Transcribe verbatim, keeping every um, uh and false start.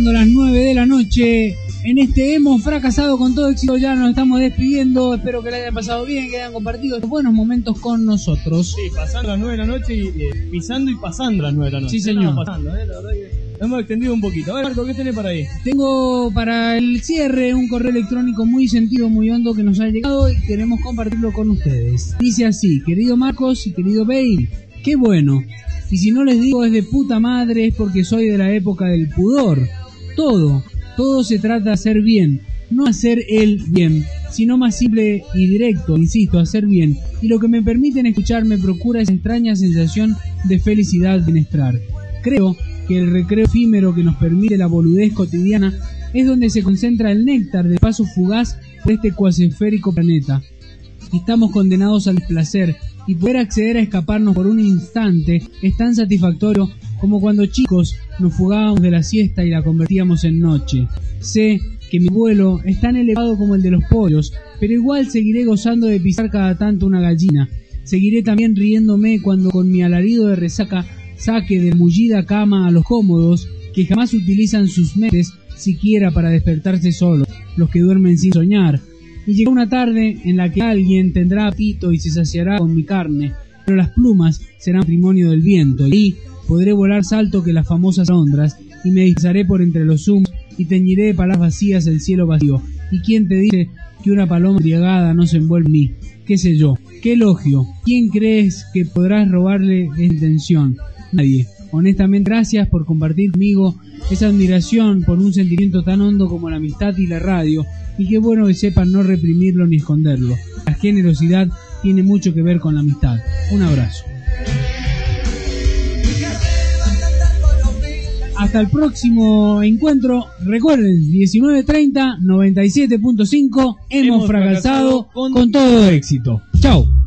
Pasando las nueve de la noche, en este Hemos Fracasado con Todo Éxito, ya nos estamos despidiendo. Espero que le hayan pasado bien, que hayan compartido estos buenos momentos con nosotros. Sí, pasando las nueve de la noche y eh, pisando y pasando las nueve de la noche. Sí, señor. No, pasando, eh, la verdad que nos hemos extendido un poquito. A ver, Marco, ¿qué tenés para ahí? Tengo para el cierre un correo electrónico muy sentido, muy hondo que nos ha llegado y queremos compartirlo con ustedes. Dice así: querido Marcos y querido Bale, qué bueno. Y si no les digo es de puta madre, es porque soy de la época del pudor. Todo, todo se trata de hacer bien, no hacer el bien, sino más simple y directo, insisto, hacer bien. Y lo que me permiten escuchar me procura esa extraña sensación de felicidad bienestar. Creo que el recreo efímero que nos permite la boludez cotidiana es donde se concentra el néctar del paso fugaz por este cuasesférico planeta. Estamos condenados al placer, y poder acceder a escaparnos por un instante es tan satisfactorio como cuando chicos nos fugábamos de la siesta y la convertíamos en noche. Sé que mi vuelo es tan elevado como el de los pollos, pero igual seguiré gozando de pisar cada tanto una gallina. Seguiré también riéndome cuando con mi alarido de resaca saque de mullida cama a los cómodos que jamás utilizan sus mentes siquiera para despertarse solos, los que duermen sin soñar. Y llega una tarde en la que alguien tendrá apetito y se saciará con mi carne, pero las plumas serán patrimonio del viento, y ahí podré volar salto que las famosas alondras, y me dispersaré por entre los humos, y teñiré de palabras vacías el cielo vacío. ¿Y quién te dice que una paloma embriagada no se envuelve en mí? ¿Qué sé yo? ¿Qué elogio? ¿Quién crees que podrás robarle esa intención? Nadie. Honestamente, gracias por compartir conmigo esa admiración por un sentimiento tan hondo como la amistad y la radio, y qué bueno que sepan no reprimirlo ni esconderlo. La generosidad tiene mucho que ver con la amistad. Un abrazo. Hasta el próximo encuentro. Recuerden, diecinueve treinta, noventa y siete punto cinco. Hemos, Hemos fracasado, fracasado con... con todo éxito. Chao.